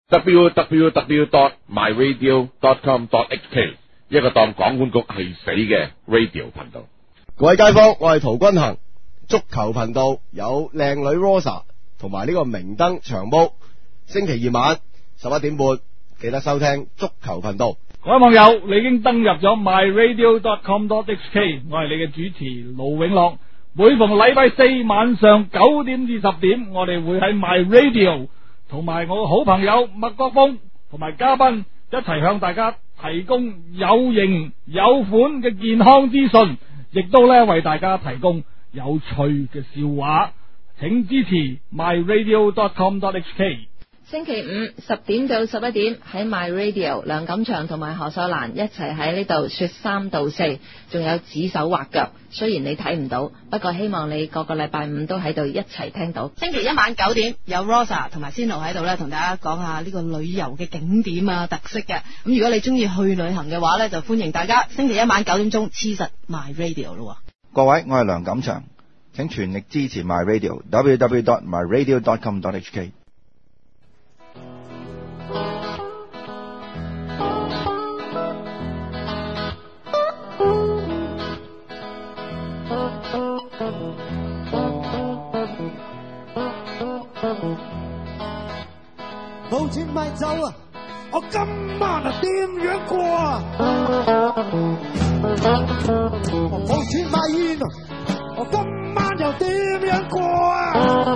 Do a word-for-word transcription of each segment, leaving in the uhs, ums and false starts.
w w w dot my radio dot com dot h k 一個當港管局係死嘅 radio 頻道。 各位街坊，我係陶君行，足球頻道有靚女 Rosa 同埋呢個明燈長毛，星期二晚十一點半記得收聽足球頻道。 各位網友，你已經登入咗 my radio dot com dot h k， 我係你嘅主持盧永樂。每逢禮拜四晚上九點至十點，我哋會喺 my radio 同埋我嘅好朋友麥國峰同埋嘉賓一齊向大家提供有型有款嘅健康資訊，亦都咧為大家提供有趣嘅笑話，請支持 my radio dot com dot h k。 星期五十點到十一點喺 My Radio， 梁錦祥同埋何秀蘭一齊喺呢度說三道四，仲有指手畫腳。雖然你睇唔到，不過希望你個個禮拜五都喺度一齊聽到。 星期一晚九點有 Rosa 同埋仙奴喺度咧，同大家講下呢個旅遊嘅景點啊特色嘅。咁如果你中意去旅行嘅話咧，就歡迎大家星期一晚九點鐘黐實 My Radio 咯。 各位，我係梁錦祥，請全力支持 My Radio w w w dot my radio dot com dot h k。 冇錢買酒啊！我今晚啊點樣過啊？我冇錢買煙啊！我今晚又點樣過啊？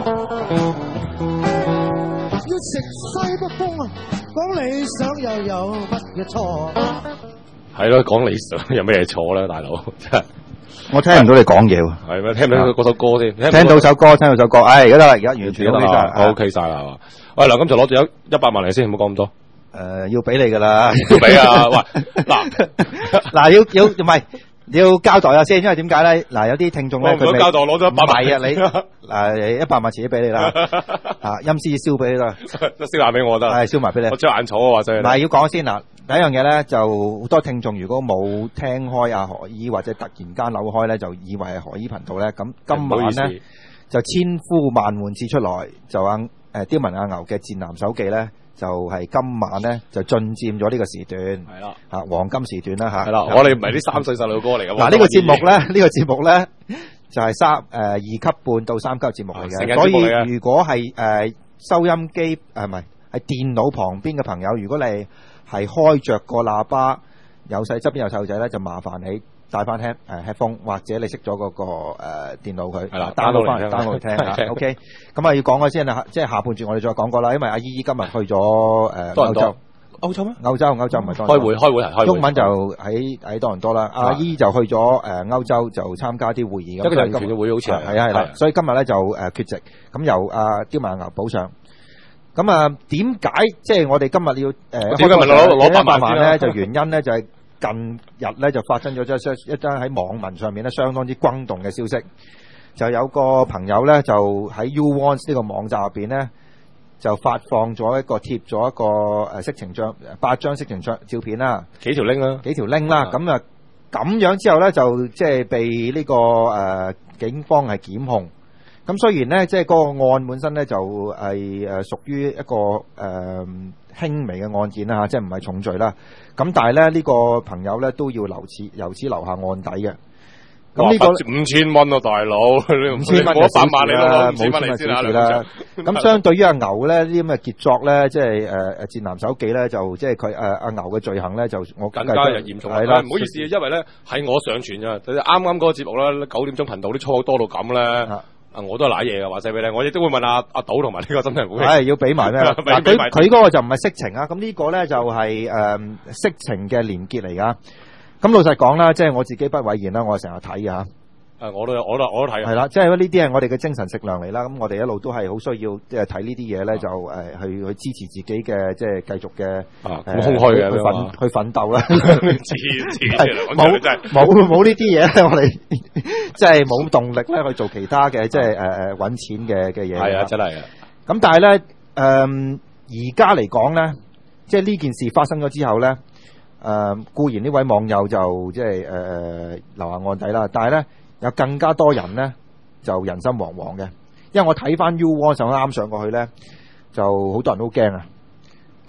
要食西北風啊！講理想又有乜嘢錯？ 係咯，講理想有咩嘢錯咧，大佬真係。 我聽唔到你講嘢喎。 係咩？聽唔到嗰首歌先？ 聽到首歌，聽到首歌。唉，而家得啦，而家完全 OK 晒 ，OK 晒啦，係嘛？喂，梁錦祥攞住一一百萬嚟先，唔好講咁多。 誒，要俾你噶啦， 要俾啊！喂，嗱嗱，要要唔係要交代下先，因為點解咧？嗱，有啲聽眾咧， 佢交代攞咗一百萬啊，你嗱一百萬遲啲俾你啦，啊，陰司燒俾你啦， 燒埋俾我得， 係燒埋俾你。 我張眼草啊，話真係。 嗱，要講先嗱，第一樣嘢咧，就好多聽眾如果冇聽開阿何姨或者突然間扭開咧，就以為係何姨頻道咧。咁今晚咧就千呼萬喚始出來，就阿誒刁民阿牛嘅賤男手記咧。就係今晚咧，就進佔咗呢個時段，係啦，嚇黃金時段啦嚇。係啦， 我哋唔係啲三歲細路哥嚟㗎。 嗱呢個節目咧，呢個節目咧就係三誒二級半到三級節目嚟嘅，所以如果係誒收音機誒唔係係電腦旁邊嘅朋友，如果你係開著個喇叭，有細側邊有細路仔咧，就麻煩你帶翻 head 誒 headphone 或者你熄咗嗰個誒電腦佢，係啦 download 翻嚟 download 聽嚇 ，OK。咁啊要講嘅先啦，即係下半節我哋再講過啦，因為阿姨姨今日去咗誒歐洲， 歐洲咩？ 歐洲歐洲唔係多倫多。 開會開會係開會。中文就喺喺多倫多啦，阿姨就去咗誒歐洲就參加啲會議咁。 一個人團嘅會好似係。 係啊係啦，所以今日咧就誒缺席，咁由阿刁萬牛補上。咁啊點解即係我哋今日要誒？點解問攞攞百萬咧？就原因咧就係。近日咧就發生咗一一單喺網民上面咧相當之轟動嘅消息，就有個朋友咧就喺 YouOne 呢個網站入邊咧就發放咗一個貼咗一個誒色情照八張色情照照片啦， 幾條 link 啦， 幾條 link 啦，咁啊咁樣之後咧就即係被呢個誒警方係檢控。咁雖然咧即係嗰個案本身咧就係誒屬於一個誒輕微嘅案件啦嚇，即係唔係重罪啦。咁但係咧呢個朋友咧都要留此由此留下案底嘅。咁呢個五千蚊啊，大佬， 五千蚊一百萬你啦， 冇千蚊小事啦。咁相對於阿牛咧呢啲咁嘅傑作咧，即係誒誒賤男手記咧，就即係佢誒阿牛嘅罪行咧，就我更加嚴重係啦。唔好意思，因為咧係我上傳㗎，啱啱嗰個節目咧九點鐘頻道啲粗口多到咁咧。啊！我都係瀨嘢嘅，話晒俾你，我亦都會問阿阿賭同埋呢個真人會， 係要俾埋咩？嗱，佢佢嗰個就唔係色情啊，咁呢個咧就係誒色情嘅連結嚟噶。咁老實講啦，即係我自己不諱言啦，我成日睇啊。 誒，我都我都我都睇。 係啦，即係呢啲係我哋嘅精神食糧嚟啦。咁我哋一路都係好需要即係睇呢啲嘢咧，就誒去去支持自己嘅即係繼續嘅誒空虛嘅去奮去奮鬥啦。 冇冇冇呢啲嘢咧，我哋即係冇動力咧去做其他嘅即係誒誒揾錢嘅嘅嘢。 係啊，真係啊。 咁但係咧誒而家嚟講咧，即係呢件事發生咗之後咧，誒固然呢位網友就即係誒留下案底啦，但係咧。有更加多人咧就人心惶惶嘅，因為我睇翻 YouOne 上啱上過去咧，就好多人都驚啊！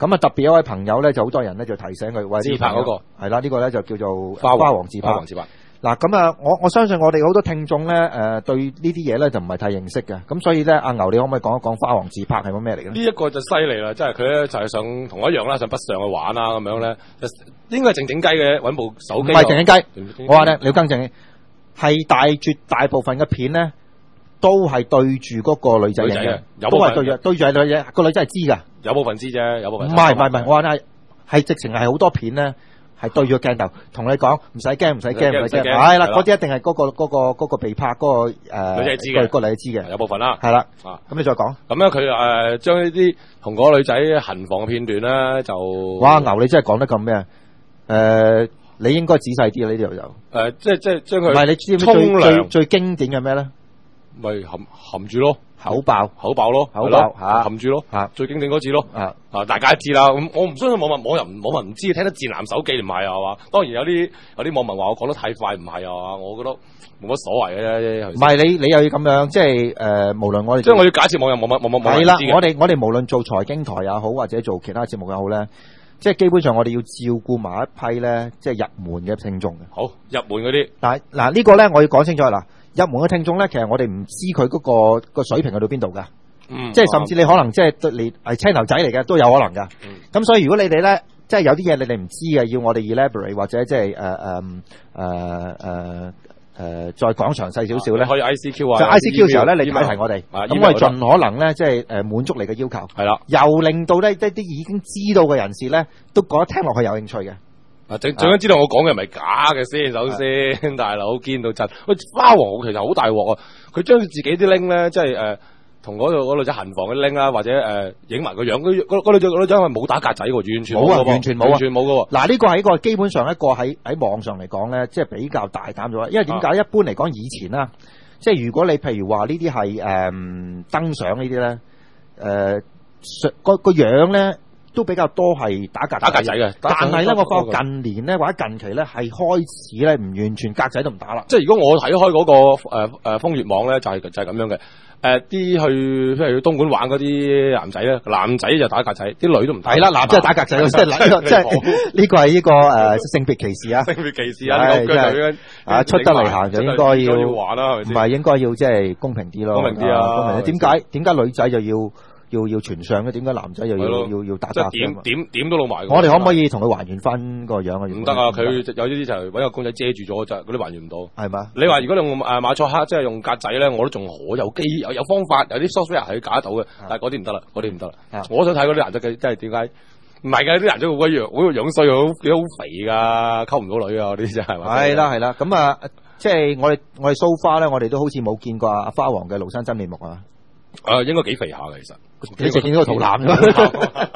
咁啊，特別有位朋友咧，就好多人咧就提醒佢，喂， 自拍嗰個係啦，呢個咧就叫做花花王自拍。 花王自拍。 嗱，咁啊，我我相信我哋好多聽眾咧，誒對呢啲嘢咧就唔係太認識嘅，咁所以咧，阿牛你可唔可以講一講花王自拍係乜咩嚟嘅？ 呢一個就犀利啦，即係佢咧就係上同我一樣啦，上北上去玩啦咁樣咧，應該係靜靜雞嘅，揾部手機。 唔係靜靜雞，我話咧你要更正，係大絕大部分嘅片咧都係對住嗰個女仔影嘅，都係對住對住係女仔，個女仔係知㗎， 有部分知啫，有部分唔係唔係唔係，我話咧係直情係好多片咧。係對住個鏡頭，同你講唔使驚，唔使驚，唔使驚。係啦，嗰啲一定係嗰個嗰個嗰個被拍嗰個誒女仔知嘅， 個女仔知嘅， 有部分啦。 係啦， 啊， 咁你再講。 咁咧，佢誒將呢啲同嗰個女仔行房嘅片段咧，就哇牛，你真係講得咁咩？誒，你應該仔細啲啊！呢度就誒，即係即係將佢唔係你知唔知最最最經典嘅咩咧？ 咪含含住咯。 口爆口爆咯， 口爆吓含住咯， 吓最經典嗰次咯， 啊啊大家都知啦。咁我唔相信網民網人網民唔知，聽得賤男手記唔係啊嘛。當然有啲有啲網民話我講得太快，唔係啊，我覺得冇乜所謂嘅啫。 唔係你你又要咁樣，即係誒，無論我哋即係我要假設網友網網網網係啦，我哋我哋無論做財經台也好，或者做其他節目也好咧，即係基本上我哋要照顧埋一批咧，即係入門嘅聽眾嘅。 好入門嗰啲， 嗱嗱呢個咧，我要講清楚啦。入門嘅聽眾咧，其實我哋唔知佢嗰個個水平去到邊度噶。 嗯， 即係甚至你可能即係對你係青頭仔嚟嘅都有可能噶。咁、嗯、所以如果你哋咧，即係有啲嘢你哋唔知嘅，要我哋 elaborate 或者即係誒誒誒誒誒再講詳細少少咧， 可以 I C Q 啊， 就 I C Q 嘅時候咧，你睇提我哋，咁、啊、我哋盡可能咧，即係誒滿足你嘅要求。 係啦， 又令到咧一啲已經知道嘅人士咧，都覺得聽落去有興趣嘅。 啊，最最緊知道我講嘅係咪假嘅先，首先大佬堅到真。喂，花王其實好大鑊啊！佢將自己啲拎咧，即係誒。同嗰度嗰女仔行房嘅拎啦，或者誒影埋個樣，嗰嗰女仔女仔係冇打格仔喎，完全冇啊，完全冇啊，完全冇噶喎。嗱，呢個係一個基本上一個喺喺網上嚟講咧，即係比較大膽咗。因為點解？啊、一般嚟講，以前啦，即係如果你譬如話呢啲係誒登相呢啲咧，誒個個樣咧都比較多係打格打格仔嘅。但係咧，我發覺近年咧或者近期咧係開始咧唔完全格仔都唔打啦。即係如果我睇開嗰、嗰個誒誒風月網咧，就係、係、就係、係、咁樣嘅。誒、呃，啲去譬如去東莞玩嗰啲男仔咧，男仔就打格仔，啲女都唔打。係啦，男仔係打格仔，即係呢個，即係呢個係呢個誒性別歧視啊！性別歧視啊！即係啊，出得嚟行就應該要，要玩啦，係咪先？唔係應該要即係公平啲咯，公平啲啊！公平啲。點解點解女仔就要？要要全相嘅，點解男仔又要要要打格？即係點點點都露埋。我哋可唔可以同佢還原翻個樣啊？唔得啊！佢有啲啲就揾個公仔遮住咗，就嗰啲還原唔到。係嘛？你話如果你用誒馬賽克，即係用格仔咧，我都仲可有機有有方法，有啲 software 係假得到嘅，但係嗰啲唔得啦，嗰啲唔得啦。我想睇嗰啲男仔嘅，真係點解？唔係㗎，啲男仔好鬼樣，好樣衰，好幾好肥㗎，溝唔到女啊！嗰啲真係。係啦係啦，咁啊，即係我哋我哋 so far 咧，我哋都好似冇見過阿花王嘅廬山真面目啊！誒，應該幾肥下嘅，其實你淨見到個肚腩啫，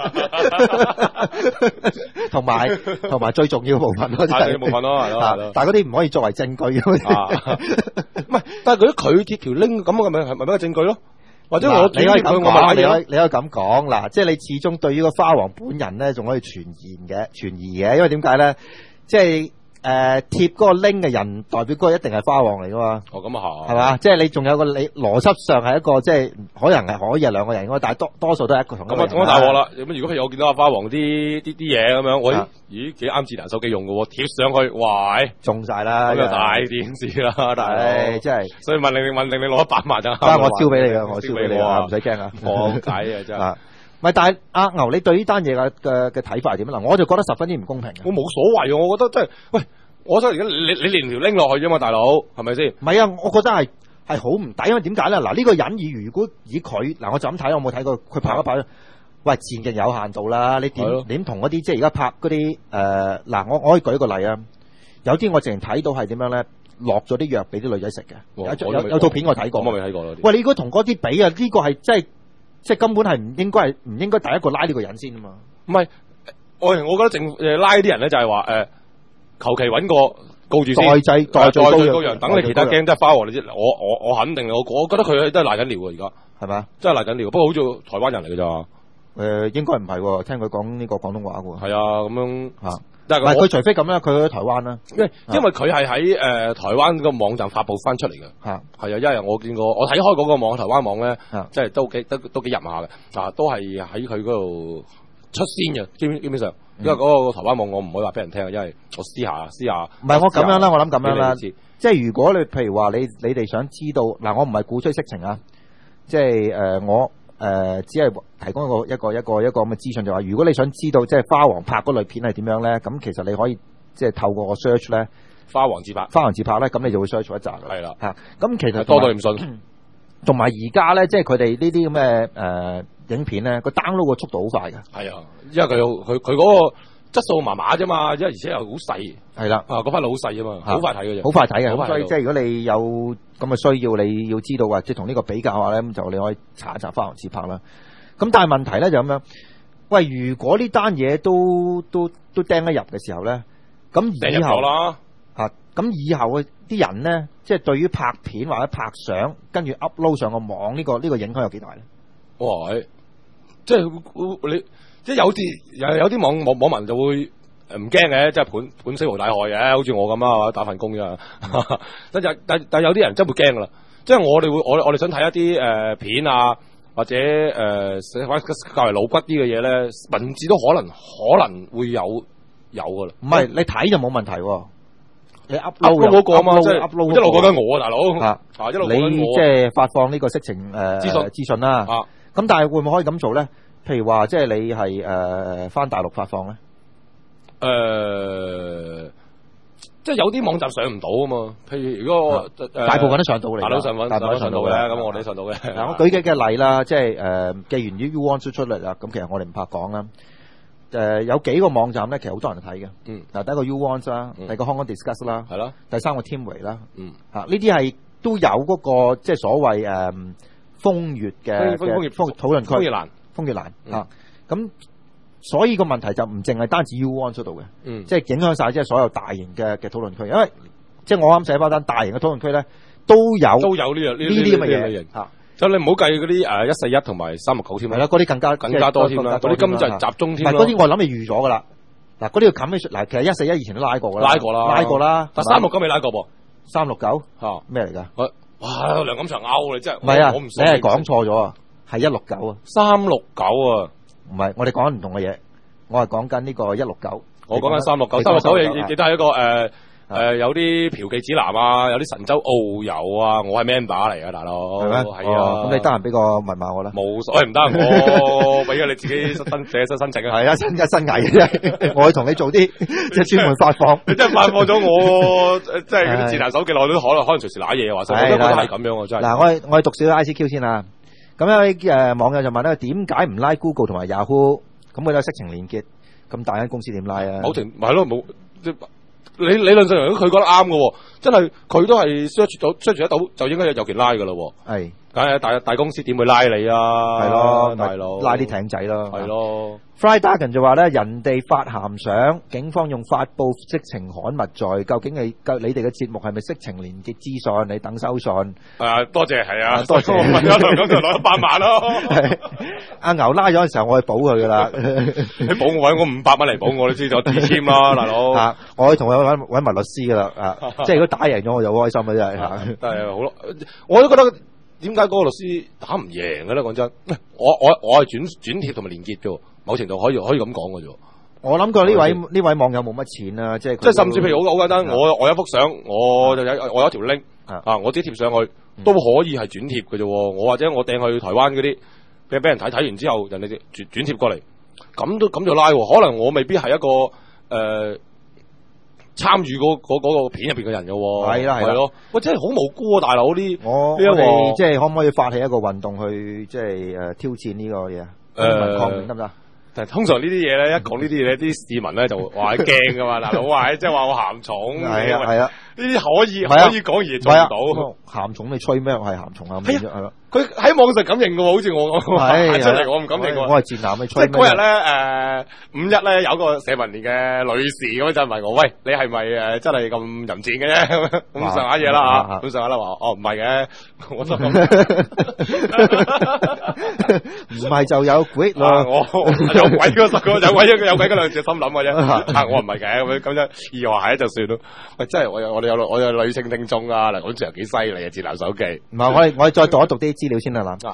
同埋同埋最重要嘅部分咯，係部分咯，係咯，但係嗰啲唔可以作為證據嘅，唔係，但係如果佢貼條 link 咁，係咪係咪一個證據咯？或者我你可以咁講，你可以你可以咁講嗱，即係你始終對於個花王本人咧，仲可以傳言嘅傳疑嘅，因為點解咧？即係。誒，貼嗰個 link 嘅人代表嗰個一定係花王嚟噶嘛？哦，咁啊係，係嘛？即係你仲有個你邏輯上係一個即係可能係可以係兩個人，但係多多數都係一個同一個人。咁啊，大鑊啦！咁如果譬如我見到阿花王啲啲啲嘢咁樣，我咦幾啱智能手機用嘅喎，貼上去，哇！中晒啦，咁就大件事啦，大佬，即係。所以問你問你你攞一百萬就啱。我燒俾你噶，我燒俾你啊，唔使驚啊，冇計啊，真係。唔係，但係阿牛，你對呢單嘢嘅嘅嘅睇法係點啊？嗱，我就覺得十分之唔公平嘅。我冇所謂，我覺得真係，喂，我想而家你你你連條拎落去啫嘛，大佬，係咪先？唔係啊，我覺得係係好唔抵，因為點解咧？嗱，呢個人以如果以佢嗱，我就咁睇，我冇睇過佢拍一拍。喂，戰勁有限度啦，你點點同嗰啲即係而家拍嗰啲誒嗱，我我可以舉一個例啊。有啲我淨係睇到係點樣咧，落咗啲藥俾啲女仔食嘅。有有有套片我睇過，我未睇過咯。喂，你如果同嗰啲比啊，呢個係真係。即係根本係唔應該係唔應該第一個拉呢個人先啊嘛，唔係我我覺得政誒拉啲人咧就係話誒求其揾個告住先代罪代罪羔羊，等你其他驚真係花王你知，我我我肯定我我覺得佢都係賴緊尿啊而家係咪？真係賴緊尿，不過好似台灣人嚟嘅咋誒，應該唔係，聽佢講呢個廣東話嘅係啊咁樣嚇。但係佢除非咁啦，佢去台灣啦，因為因為佢係喺誒台灣個網站發布翻出嚟嘅，係係啊，因為我見過我睇開嗰個網台灣網咧，即係都幾都都幾入下嘅，啊，都係喺佢嗰度出先嘅，基本基本上，因為嗰個台灣網我唔可以話俾人聽，因為我私下私下。 唔係我咁樣啦，我諗咁樣啦，即係如果你譬如話你你哋想知道嗱，我唔係鼓吹色情啊，即係誒、呃、我誒、呃、只係提供一個一個一個一個咁嘅資訊，就話如果你想知道即係花王拍嗰類片係點樣咧，咁其實你可以即係透過個 search 咧， 花王自拍， 花王自拍咧，咁你就會 search 一集㗎。 係啦， 嚇，咁其實多到你唔信。 同埋而家咧，即係佢哋呢啲咁嘅誒影片咧，個 download 個速度好快㗎。 係啊，因為佢佢佢嗰個質素麻麻啫嘛，因為而且又好細。 係啦， 啊，嗰翻路好細啊嘛，好快睇嘅啫。 好快睇嘅， 好所以即係如果你有咁嘅需要，你要知道或者同呢個比較下咧，咁就你可以查一查花王自拍啦。咁但係問題咧就咁樣，喂，如果呢單嘢都都都釘得入嘅時候咧，咁以後啦， 啊，咁以後嘅啲人咧，即係對於拍片或者拍相，跟住 upload 上個網呢個呢個影響有幾大咧？ 哇！即係你即係有啲有有啲網網網民就會誒唔驚嘅，即係盤盤死無大害嘅，好似我咁啊，打份工啫。但係但但有啲人真會驚噶啦，即係我哋會我我哋想睇一啲誒、呃、片啊，或者誒或者較為老骨啲嘅嘢咧，文字都可能可能會有有噶啦。 唔係你睇就冇問題喎。你 upload 嗰個啊嘛，即係 upload 一路講緊我啊，大佬啊， 啊一路講緊我， 你即係發放呢個色情誒資訊資訊啦。啊，咁但係會唔會可以咁做咧？譬如話，即係你係誒翻大陸發放咧？ 誒、呃，即係有啲網站上唔到啊嘛。譬如如果我、呃、 大部分都上到嚟， 大部分上大部分上到嘅，咁我哋上到嘅。 嗱，我舉幾嘅例啦，即係誒、呃，既然 U One 出出嚟啦，咁其實我哋唔怕講啦。誒、呃，有幾個網站咧，其實好多人睇嘅。嗯。嗱，第一個 U One 啦，第二個 Hong Kong Discuss 啦，係咯。第三個 Teamway 啦。嗯。嚇、啊，呢啲係都有嗰、那個即係所謂誒風月嘅風月風討論區。風月欄。風月欄。嚇。咁、嗯。所以個問題就唔淨係單止 U One 出到嘅，嗯，即係影響晒即係所有大型嘅嘅討論區，因為即係我啱寫翻單大型嘅討論區咧，都有都有呢樣呢啲咁嘅嘢嚇。 就你唔好計嗰啲誒一四一同埋三六九添， 係啦，嗰啲更加更加多添啦，嗰啲根本就係集中添。 唔係嗰啲我諗你預咗噶啦，嗱嗰啲要冚起嗱，其實一四一以前都拉過噶啦， 拉過啦， 拉過啦， 但三六九未拉過噃， 三六九嚇咩嚟㗎？ 哇，梁錦祥勾你真係， 唔係啊， 我唔你係講錯咗啊，係一六九啊， 三六九啊， 唔係我哋講緊唔同嘅嘢。我係講緊呢個一六九， 我講緊三六九，三六九亦亦都係一個誒誒、呃、有啲嫖妓指南啊，有啲神州澳遊啊，我係 member 嚟噶，大佬係咩？係啊，咁、 哦、你得閒俾個密碼我啦。 冇所謂唔得，我俾咗你自己申寫申申請啊。 係啊，新一新藝嘅，我會同你做啲即係專門發放。 你真係發放咗我，即係嗰啲智能手機內都可能可能隨時揦嘢，話實我都覺得係咁樣啊，真係。嗱，我係我係讀少少 I C Q 先啦。咁有位誒網友就問咧，點解唔拉 Google 同埋 Yahoo？咁佢有色情連結，咁大間公司點拉啊？ 冇情，咪係咯，冇即係理理論上如果佢覺得啱嘅，真係佢都係 search 到 search 得到，就應該有有權拉嘅咯。係，梗係大大公司點會拉你啊？係咯，大佬拉啲艇仔咯。係咯。Fry Dargan 就話咧，人哋發鹹相，警方用發布色情刊物罪，究竟你你哋嘅節目係咪色情連結資訊？你等收信。誒，多謝係啊，多謝。我問咗咁就攞一百萬咯。阿牛拉咗嘅時候，我去補佢噶啦。你補我位，我五百蚊嚟補我，你知咗自簽啦，大佬。啊，我去同佢揾揾埋律師噶啦。啊，即係如果打贏咗，我就好開心啊，真係嚇。但係好咯，我都覺得點解嗰個律師打唔贏嘅咧？講真，我我我係轉轉貼同埋連結啫。某程度可以可以咁講嘅啫。我諗佢呢位呢位網友冇乜錢啊，即係即係甚至譬如好好簡單，我我有幅相，我就有我有一條 link 啊，我自己貼上去都可以係轉貼嘅啫。我或者我掟去台灣嗰啲俾俾人睇，睇完之後人哋轉轉貼過嚟，咁都咁就拉。可能我未必係一個誒參與嗰嗰嗰個片入邊嘅人嘅。係啦係咯，喂真係好無辜啊，大佬啲我呢個即係可唔可以發起一個運動去即係誒挑戰呢個嘢啊？誒抗辯得唔得？但係通常呢啲嘢咧，一講呢啲嘢，啲市民咧就話驚噶嘛，大佬話即係話我鹹蟲，係啊係啊，呢啲可以可以講而做唔到，鹹蟲你吹咩？我係鹹蟲啊，係咯。佢喺網上敢認嘅喎，好似我咁，出嚟我唔敢認喎。我係賤男，你吹咩？即係嗰日咧，誒五一咧有個社民連嘅女士咁就問我，喂，你係咪誒真係咁淫賤嘅啫？咁上下嘢啦嚇，咁上下啦話，哦唔係嘅，我都唔係就有鬼咯，我有鬼嗰十個，有鬼一個有鬼嗰兩隻心諗嘅啫。啊，我唔係嘅，咁咁樣二話係就算咯。喂，真係我有我哋有我有女性聽眾啊，嗱，好似又幾犀利啊，智能手機。唔係，我哋我哋再讀一讀啲資料先啦嗱。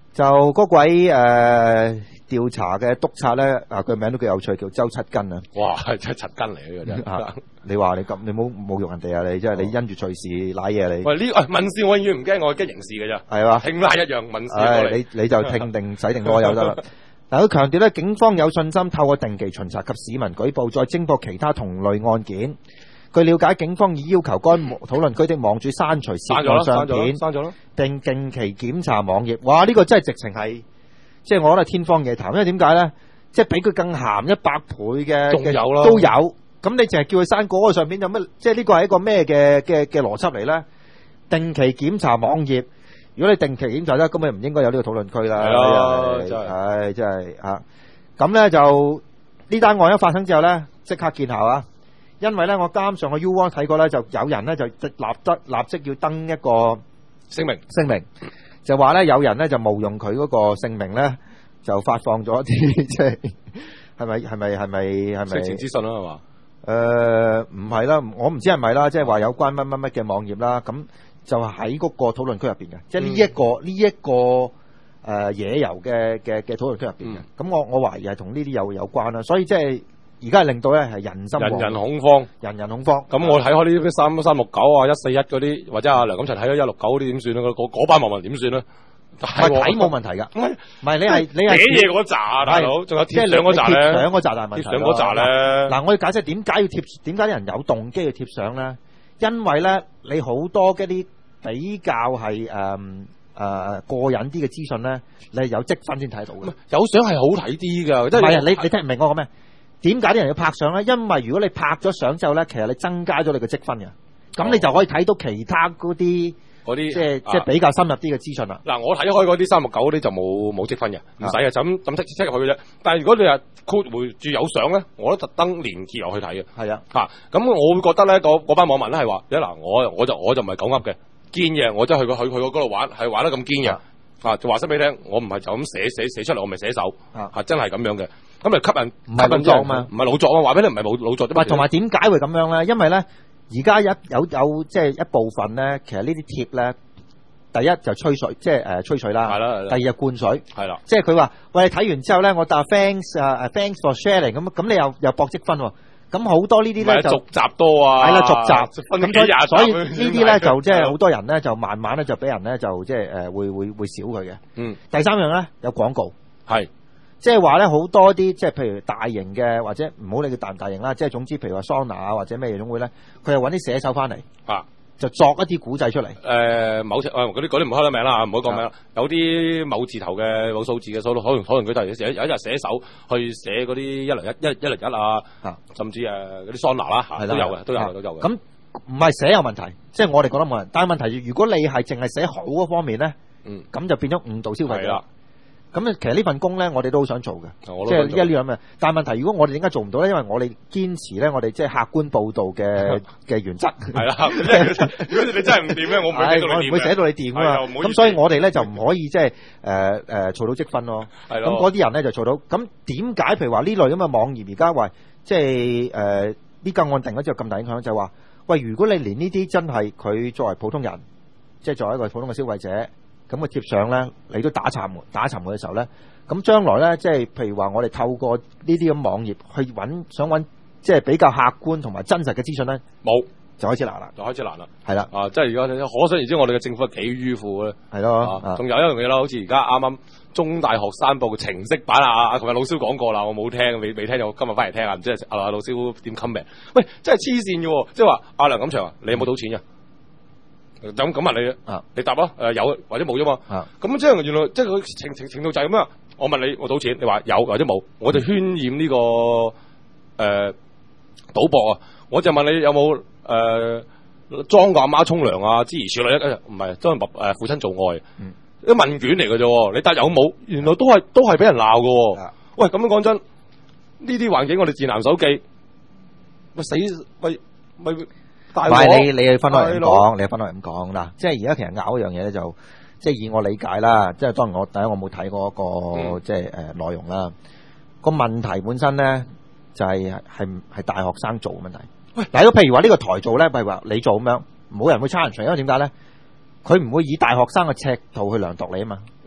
就嗰位誒調查嘅督察咧，啊佢名都幾有趣，叫周七根啊！ 哇，真係七根嚟嘅真係。 你話你咁，你冇侮辱人哋啊！你即係你因住隨時賴嘢你。 喂，呢個民事我永遠唔驚，我係驚刑事嘅啫。係嘛，聽拉一樣民事過嚟。 你你就聽定洗定攞有得啦。嗱，佢強調咧，警方有信心透過定期巡查及市民舉報，再偵破其他同類案件。據了解，警方已要求該討論區的網主刪除涉案相片， 刪咗咯， 並定期檢查網頁。哇！呢、這個真係直情係，即係我覺得係天方夜譚。因為點解咧？即係比佢更鹹一百倍嘅， 仲有咯， 都有。咁你淨係叫佢刪嗰個相片有乜？即係呢個係一個咩嘅嘅嘅邏輯嚟咧？定期檢查網頁，如果你定期檢查咧，咁咪唔應該有呢個討論區啦。係咯，真係，係真係啊！咁咧就呢單案一發生之後咧，即刻見效啊！因為咧，我啱上個 U one睇過咧，就有人咧就立得立即要登一個聲明， 聲明就話咧有人咧就冒用佢嗰個姓名咧，就發放咗啲即係係咪係咪係咪係咪色情資訊啦係嘛？ 誒唔係啦，我唔知係咪啦，即係話有關乜乜乜嘅網頁啦，咁就喺嗰個討論區入邊嘅，即係呢一個呢一個誒野遊嘅嘅嘅討論區入邊嘅。咁我我懷疑係同呢啲有有關啦，所以即係。而家係令到咧係人心惶惶， 人人恐慌， 人人恐慌。咁我睇開呢啲三三六九啊、一四一嗰啲，或者阿梁錦祥睇咗一六九嗰啲點算咧？嗰嗰班網民點算咧？ 睇冇問題㗎，唔係唔係你係你係寫嘢嗰扎大佬，仲有貼上嗰扎咧， 貼上嗰扎大問題。 貼上嗰扎咧， 嗱我要解釋點解要貼，點解啲人有動機去貼上咧？因為咧你好多嗰啲比較係誒誒過癮啲嘅資訊咧，你係有積分先睇到嘅。 有相係好睇啲㗎，即係唔係啊？你你聽唔明我講咩？點解啲人要拍相咧？因為如果你拍咗相之後咧，其實你增加咗你嘅積分嘅，咁、哦、你就可以睇到其他嗰啲嗰啲即係即係比較深入啲嘅資訊啦。 嗱、啊，我睇開嗰啲三六九嗰啲就冇冇積分嘅，唔使嘅，就咁咁即即入去嘅啫。但係如果你話括回住有相咧，我都特登連結落去睇嘅。係啊，嚇咁、啊、我會覺得咧，嗰班網民咧係話，一嗱我我就我就唔係狗噏嘅，堅嘅，我真係去去去嗰度玩，係玩得咁堅嘅。啊，就話聲俾你聽，我唔係就咁寫寫寫出嚟，我咪寫手啊，啊真係咁樣嘅。咁咪吸引唔係老作嘛？ 唔係老作啊！話俾你唔係冇老作。 唔係同埋點解會咁樣咧？因為咧，而家有有有即係一部分咧，其實呢啲貼咧，第一就吹水，即係誒吹水啦。係啦。第二就灌水。係啦。即係佢話：喂，你睇完之後咧，我打 thanks 啊誒 thanks for sharing 咁咁，你又又博積分喎。咁好多呢啲咧就續集多啊。係啦，續集。咁所以所以呢啲咧就即係好多人咧就慢慢咧就俾人咧就即係誒會會會少佢嘅。嗯。第三樣咧有廣告。係。即係話咧，好多啲即係譬如大型嘅或者唔好理佢大唔大型啦，即係總之譬如話桑拿啊或者咩夜總會咧，佢係揾啲寫手翻嚟啊，就作一啲古仔出嚟。誒、呃，某隻誒嗰啲嗰啲唔開得名啦，唔好講名啦。有啲某字頭嘅某數字嘅數，可能可能佢就寫有一日寫手去寫嗰啲一零一一一零一啊，啊甚至誒嗰啲桑拿啦、啊，都有嘅，都有嘅，都有嘅。咁唔係寫有問題，即係我哋覺得冇人。但係問題如果你係淨係寫好嗰方面咧，嗯，咁就變咗誤導消費者啦。咁其實呢份工咧，我哋都好想做嘅，即係一呢樣嘅。但係問題，如果我哋點解做唔到咧？因為我哋堅持咧，我哋即係客觀報導嘅嘅原則。係啦，如果你真係唔掂咧，我唔會寫到你掂。我唔會寫到你掂啊嘛。咁所以我哋咧就唔可以即係誒誒做到積分咯。係咯。咁嗰啲人咧就做到。咁點解譬如話呢類咁嘅網頁而家話即係誒呢個案定咗之後咁大影響，就係話喂，如果你連呢啲真係佢作為普通人，即係作為一個普通嘅消費者。咁佢貼上咧，你都打沉打沉佢嘅時候咧，咁將來咧，即係譬如話我哋透過呢啲咁網頁去揾，想揾即係比較客觀同埋真實嘅資訊咧，冇就開始難啦，就開始難啦，係啦，啊，即係而家可想而知，我哋嘅政府幾迂腐咧，係咯，仲、啊、有一樣嘢啦，好似而家啱啱中大學生報程式版啊，啊，琴日老蕭講過啦，我冇聽，未未聽就今日翻嚟聽啊，唔知阿阿老蕭點 comment？ 喂，真係黐線嘅，即係話阿梁錦祥啊，你有冇賭錢嘅？咁咁問你啊，你答咯，誒有或者冇啫嘛，咁即係原來即係佢程程程度就係咁樣。我問你，我賭錢，你話有或者冇，我就渲染呢、這個誒、呃、賭博啊。我就問你有冇誒裝個阿媽沖涼啊，諸如此類，唔係裝誒父親做愛，啲、嗯、問卷嚟嘅啫。你答有冇，原來都係都係俾人鬧嘅。喂，咁樣講真，呢啲環境我哋智能手機，咪死咪咪。唔係你你去分開嚟講，你去分開嚟咁講嗱，即係而家其實拗一樣嘢咧，就即係以我理解啦，即係當然我第一我冇睇過一個、嗯、即係誒內容啦。個問題本身咧就係係係大學生做嘅問題。喂，嗱，如果譬如話呢個台做咧，譬如話你做咁樣，冇人會 challenge，因為點解咧？佢唔會以大學生嘅尺度去量度你啊嘛。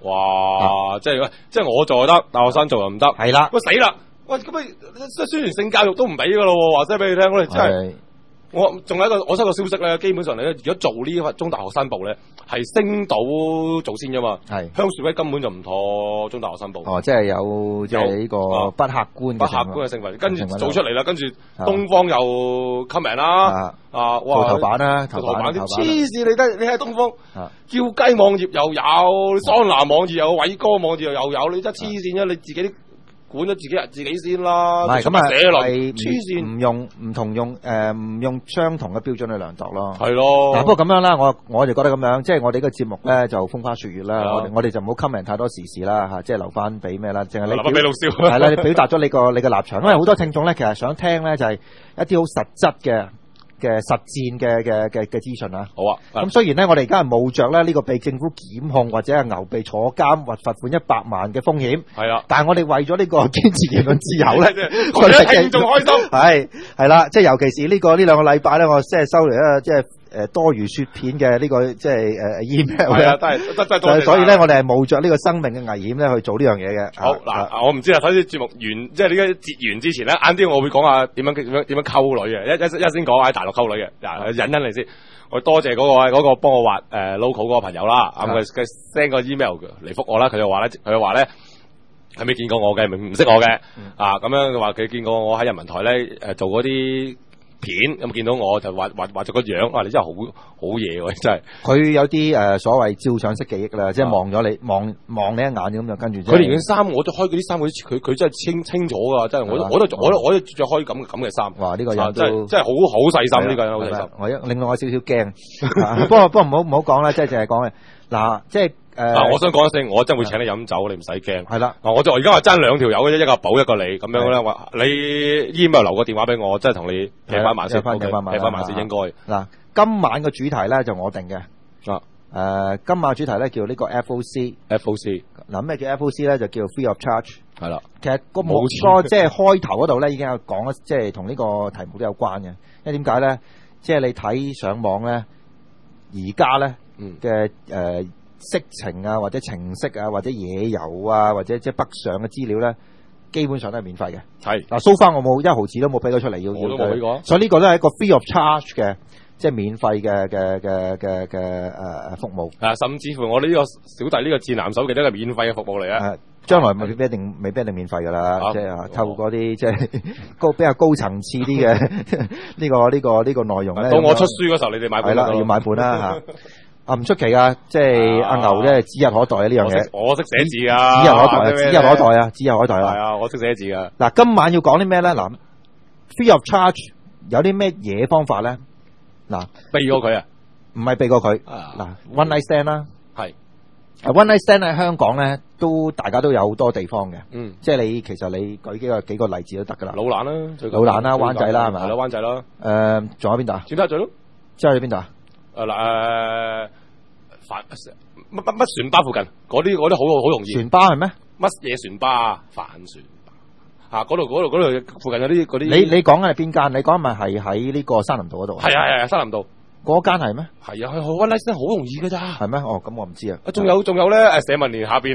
哇！即係即係我做就得，大學生做又唔得， 係啦。 喂死啦！喂咁啊，即係宣傳性教育都唔俾噶咯，話聲俾你聽，我哋真係。我仲有一個我收到消息咧，基本上咧，如果做呢個中大學生部咧，係升到做先啫嘛。係香樹威根本就唔妥中大學生部。哦， 即係有即係呢個不客觀嘅不客觀嘅成分，跟住做出嚟啦，跟住東方又 comment 啦，啊哇頭版啦，頭版啲黐線，你睇你睇東方叫雞網頁又有，桑拿網頁又有，偉哥網頁又有，你真係黐線啫，你自己啲。管咗自己自己先啦， 唔係咁啊， 係黐線， 唔用唔同用誒唔用相同嘅標準去量度咯。 係咯， 嗱不過咁樣啦，我我就覺得咁樣，即係我哋呢個節目咧就風花雪月啦，我我哋就唔好 comment 太多時事啦嚇，即係留翻俾咩啦，淨係你留翻俾老蕭係啦，你表達咗你個你嘅立場，因為好多聽眾咧其實想聽咧就係一啲好實質嘅。嘅實戰嘅嘅嘅嘅資訊啊， 好啊！ 咁雖然咧，我哋而家係冒着咧呢個被政府檢控或者係牛被坐監或罰款一百萬嘅風險， 係啊！ 但係我哋為咗呢個堅持言論自由咧， 我哋聽眾開心， 係係啦，即係尤其是呢個呢兩個禮拜咧，我即係收嚟咧，即係。誒多如雪片嘅呢個即係誒 email 係啊，都係都都所以咧，我哋係冒着呢個生命嘅危險咧去做呢樣嘢嘅。 好嗱，我唔知啊，睇啲節目完，即係呢個節完之前咧，晏啲我會講下點樣點樣點樣溝女嘅，一一一先講喺大陸溝女嘅，嗱引引嚟先。我多謝嗰個嗰個幫我畫誒 local 嗰個朋友啦，咁佢佢 send 個 email 嚟覆我啦，佢就話咧，佢就話咧係未見過我嘅，唔唔識我嘅啊，咁樣話佢見過我喺人民台咧誒做嗰啲。片咁見到我就畫畫畫咗個樣，哇！你真係好好嘢喎，真係。佢有啲誒、呃、所謂照相式記憶啦，即係望咗你望望你一眼咁就跟住。 佢連件衫我都開嗰啲衫，佢佢佢真係清清楚㗎，真係我都我都我都我都着開咁咁嘅衫。 哇！呢、這個人真係真係好好細心，呢個人好細心。 我一令到我少少驚。不過不過唔好唔好講啦，即係淨係講嘅嗱，即係。誒、呃啊，我想講一聲，我真會請你飲酒，你唔使驚。 係啦， 我就而家話爭兩條友嘅啫，一個寶一個你咁樣咧。話你 email 留個電話俾我，真係同你劈翻埋先，劈翻埋先應該。嗱，今晚嘅主題咧就我定嘅。啊，誒、呃，今晚主題咧叫呢個 F O C，F O C。嗱，咩叫 F O C 咧？就叫 free of charge。係啦，其實個冇個即係開頭嗰度咧已經有講，即係同呢個題目都有關嘅。因為點解咧？即係你睇上網咧，而家咧嘅誒。色情啊，或者情色啊，或者野遊啊，或者即係北上嘅資料咧，基本上都係免費嘅。係嗱，so far我冇一毫子都冇俾到出嚟，要要嘅。所以呢個都係一個 free of charge 嘅，即係免費嘅嘅嘅嘅嘅誒服務。啊，甚至乎我哋呢個小弟呢個智男手記都係免費嘅服務嚟啊！將來未必一定未必一定免費㗎啦，即係透過啲即係高比較高層次啲嘅呢個呢個呢個內容咧。到我出書嗰時候，你哋買本係啦，要買本啦嚇。啊，唔出奇噶，即係阿牛咧指日可待啊！呢樣嘢，我識寫字噶，指日可待啊，指日可待啊，指日可待啊！係啊，我識寫字噶。嗱，今晚要講啲咩咧？嗱 ，free of charge 有啲咩嘢方法咧？嗱，避過佢啊？唔係避過佢。嗱 ，one night stand 啦，係。one night stand 喺香港咧，都大家都有好多地方嘅。嗯。即係你其實你舉幾個幾個例子都得噶啦。老蘭啦，老蘭啦，灣仔啦，係咪？係啦，灣仔啦。誒，仲有邊度啊？尖沙咀咯。尖沙咀邊度啊？誒嗱誒，帆乜乜乜船巴附近嗰啲嗰啲好好容易。船巴係咩？乜嘢船巴啊？帆船巴嚇，嗰度嗰度嗰度附近有啲嗰啲。你你講嘅係邊間？你講咪係喺呢個山林道嗰度？係啊係啊，山林道嗰間係咩？係啊，去 one night stand 好容易㗎咋。係咩？哦，咁我唔知啊。仲有仲有咧誒，社民連下邊。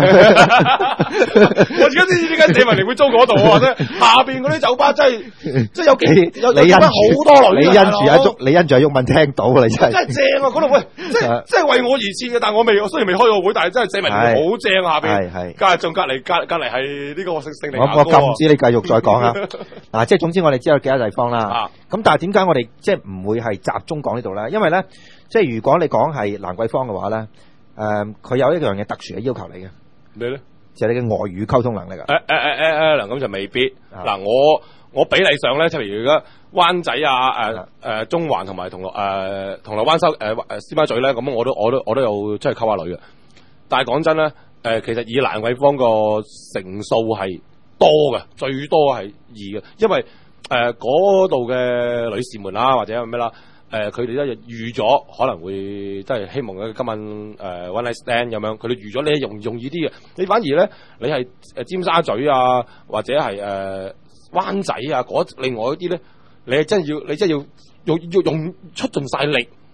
我而家知點解社民連會租嗰度啊？啫，下邊嗰啲酒吧真係真係有幾有有好多女。你因住阿郁，你因住阿郁文聽到你真係。真係正啊！嗰度喂，即係即係為我而設嘅，但係我未，我雖然未開過會，但係真係社民連好正啊！下邊係係。隔離仲隔離隔隔離係呢個聖聖靈雅歌。我我禁止你繼續再講啊！嗱，即係總之我哋知有幾多地方啦。咁但係點解我哋即係唔會係集中講呢度咧？因為咧，即係如果你講係蘭桂坊嘅話咧，誒、呃，佢有一樣嘢特殊嘅要求嚟嘅。咩咧？就係你嘅外語溝通能力啊！誒誒誒誒誒，嗱咁就未必。嗱、啊，我我比例上咧，即係如果灣仔啊、誒、呃、誒、呃、中環同埋銅鑼誒銅鑼灣收誒誒尖沙咀咧，咁我都我都我都有即係溝下女嘅。但係講真咧，誒、呃、其實以蘭桂坊個成數係多嘅，最多係二嘅，因為誒嗰度嘅女士們啦，或者咩啦。誒佢哋都預咗可能會即係希望佢今晚誒、呃、one night stand 咁樣，佢哋預咗你容容易啲嘅。你反而咧，你係誒尖沙咀啊，或者係誒、呃、灣仔啊，嗰另外一啲咧，你係真係要你真係要用要用出盡晒力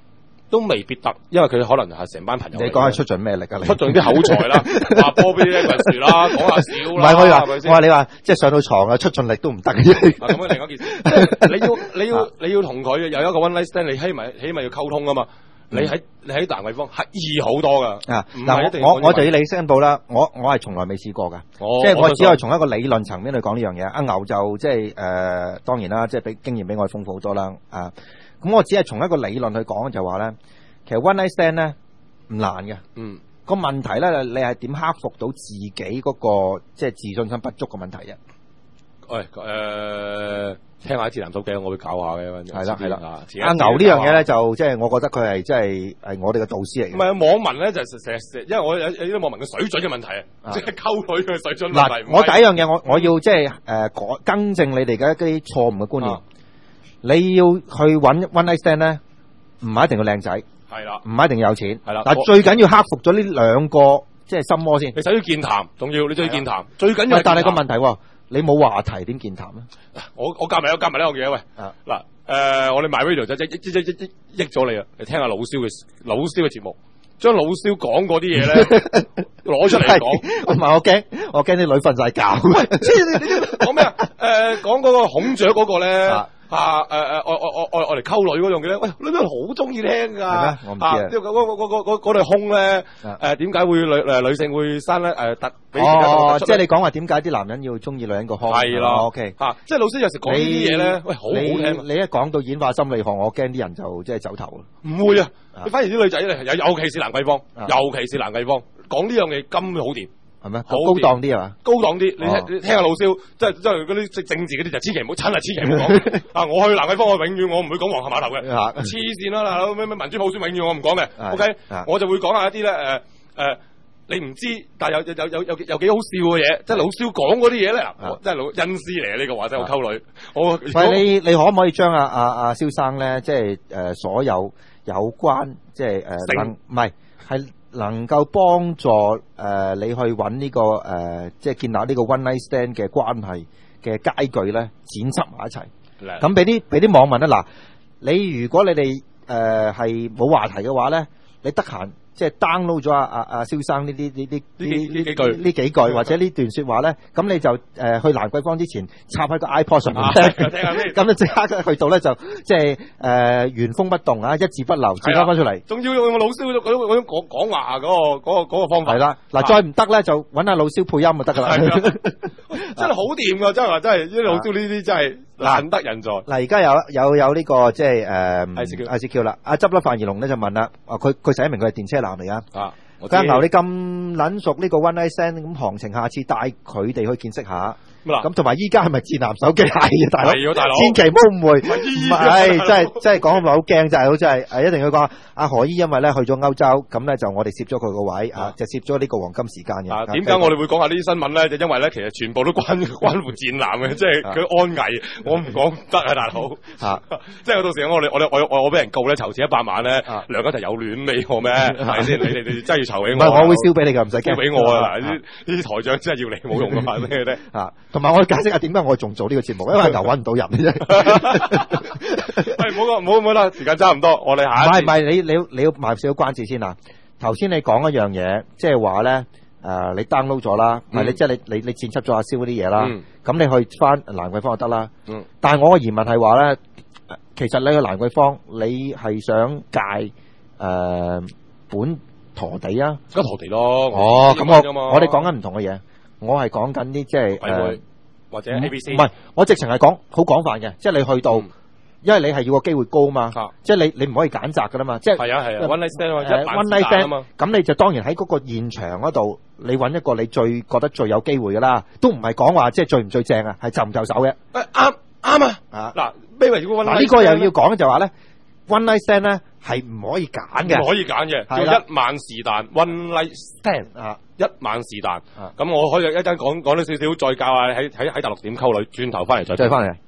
都未必得，因為佢可能係成班朋友。 你講下出盡咩力啊？你出盡啲口才啦，話波邊呢個事啦，講下笑啦。 唔係我話，我話你話即係上到床啊，出盡力都唔得嘅啫。 咁樣另一件事，你要你要你要同佢有一個 one night stand，你起碼起碼要溝通啊嘛。你喺你喺蘭桂坊係易好多噶。啊， 嗱我我我就要你申報啦，我我係從來未試過噶，即係我只係從一個理論層面去講呢樣嘢。阿牛就即係誒，當然啦，即係比經驗比我豐富好多啦。啊，咁我只係從一個理論去講，就話咧，其實 one night stand 咧唔難嘅。嗯，個問題咧，你係點克服到自己嗰個即係自信心不足嘅問題啫？ 喂，誒。聽下一次藍手鏡，我會教下嘅。 係啦係啦，阿牛呢樣嘢咧，就即係我覺得佢係即係係我哋嘅導師嚟嘅。 唔係網民咧，就成日，因為我有有啲網民嘅水準嘅問題啊，即係溝女嘅水準問題。 嗱，我第一樣嘢，我我要即係誒改更正你哋嘅一啲錯誤嘅觀念。啊、你要去揾 one night stand 咧，唔係一定要靚仔，係啦，唔係一定要有錢，係啦。但係最緊要克服咗呢兩個即係心魔先。 你首要健談，仲要你最要健談，最緊要。 但係個問題喎。你冇話題點健談咧？ 我我夾埋我夾埋呢樣嘢喂，嗱誒、呃，我哋 My Radio 就一一一一一益咗你啊！你聽下老蕭嘅老蕭嘅節目，將老蕭講嗰啲嘢咧攞出嚟講。 唔係我驚，我驚啲女瞓晒覺。 喂，你你講咩啊？誒，講嗰個孔雀嗰個咧。啊啊誒誒，我我我我我嚟溝女嗰樣嘅咧，喂，女仔好中意聽噶， 我唔知啊。 嗰嗰嗰嗰嗰嗰對胸咧，誒點解會女誒女性會生咧誒突？ 哦，即係你講話點解啲男人要中意女人個胸？ 係啦 ，OK， 吓，即係老師有時講呢啲嘢咧，喂，好好聽。 你一講到演化心理學，我驚啲人就即係走頭啦。 唔會啊，你反而啲女仔咧，尤尤其是蘭桂坊，尤其是蘭桂坊，講呢樣嘢根本好掂。 係咩？高檔啲係嘛？ 高檔啲，你聽你聽下老蕭，即係即係嗰啲政治嗰啲就千祈唔好，真係千祈唔好講。啊，我去蘭桂坊，我永遠我唔會講皇后碼頭嘅，黐線啦，大佬咩咩民主普選，永遠我唔講嘅。OK，我就會講下一啲咧，誒誒，你唔知，但係有有有有有幾好笑嘅嘢，即係老蕭講嗰啲嘢咧，嗱，真係老恩師嚟嘅呢個話，真係我溝女。我喂，你你可唔可以將阿阿阿蕭生咧，即係誒所有有關即係誒能唔係係？能夠幫助誒、呃、你去揾呢、這個誒、呃，即係建立呢個 one night stand 嘅關係嘅佳句咧，剪輯埋一齊。咁俾啲俾啲網民咧，嗱，你如果你哋誒係冇話題嘅話咧，你得閒即係 download 咗阿阿阿蕭生呢啲呢啲呢呢幾句呢幾句或者呢段說話咧，咁你就誒、呃、去蘭桂坊之前插喺個 iPod 上面聽，咁咧即刻去到咧就即係誒原封不動啊，一字不漏剪翻翻出嚟。 仲要用老蕭嗰種嗰種講講話嗰個嗰個嗰個方法。 係啦，嗱再唔得咧就揾阿老蕭配音就得噶啦。 真係好掂噶，真係話真係，啲老蕭呢啲真係難得人在。 嗱而家有有有呢、這個即係誒 I C Q I C Q 啦，阿執笠范兒龍咧就問啦，佢佢寫明佢係電車男嚟噶。啊，家牛你咁撚熟呢個 one night stand 咁行程，下次帶佢哋去見識下。咁同埋依家係咪智男手機？係啊，大佬，係大佬，千祈唔好誤會，唔係，真係真係講咁耐好驚，就係好真係誒，一定要講阿何姨，因為咧去咗歐洲，咁咧就我哋攝咗佢個位啊，就攝咗呢個黃金時間嘅。 啊，點解我哋會講下呢啲新聞咧？就因為咧，其實全部都關關乎戰男嘅，即係佢安危，我唔講唔得啊，大佬。嚇，即係到時我哋我哋我我我俾人告咧，籌錢一百萬咧，梁家就有亂尾我咩？係咪先？你你你真係要籌俾我。唔係，我會燒俾你㗎，唔使驚。燒俾我啊！呢呢啲台長真係要嚟冇用㗎嘛？咩咧？嚇。同埋我解釋下點解我仲做呢個節目，因為牛揾唔到人啫。喂，唔好講，唔好唔好啦，時間差唔多，我哋下。唔係唔係，你你你要賣少少關子先啊。頭先你講一樣嘢，即係話咧，誒，你 download 咗啦，唔係你即係你你你剪輯咗阿蕭嗰啲嘢啦。咁你去翻蘭桂坊就得啦。嗯。但係我嘅疑問係話咧，其實你去蘭桂坊，你係想戒誒本陀地啊？梗陀地咯。哦，咁我我哋講緊唔同嘅嘢。我係講緊啲即係誒，或者 A B C，唔係，我直情係講好廣泛嘅，即係你去到，因為你係要個機會高嘛，即係你你唔可以揀擇噶啦嘛，即係係啊係啊 one night stand，one night stand 啊嘛，咁你就當然喺嗰個現場嗰度，你揾一個你最覺得最有機會噶啦，都唔係講話即係最唔最正啊，係就唔就手嘅。誒啱啱啊，啊嗱，咩為咗嗱呢個又要講就話咧 one night stand 咧係唔可以揀嘅，唔可以揀嘅，叫一萬是但 one night stand 啊。一萬是但，咁我可以一陣講講多少少，再教下喺喺喺大陸點溝女，轉頭翻嚟再再翻嚟。